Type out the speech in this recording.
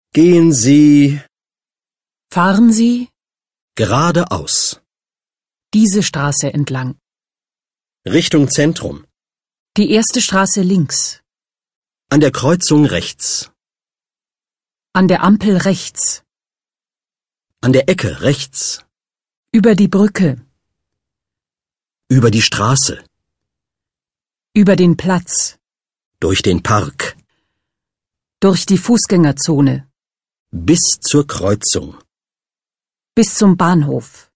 Gehen Sie Fahren Sie geradeaus. diese Straße entlang. Richtung Zentrum. Die erste Straße links. An der Kreuzung rechts. An der Ampel rechts. An der Ecke rechts. Über die Brücke. Über die Straße. Über den Platz. Durch den Park. Durch die Fußgängerzone. Bis zur Kreuzung. Bis zum Bahnhof.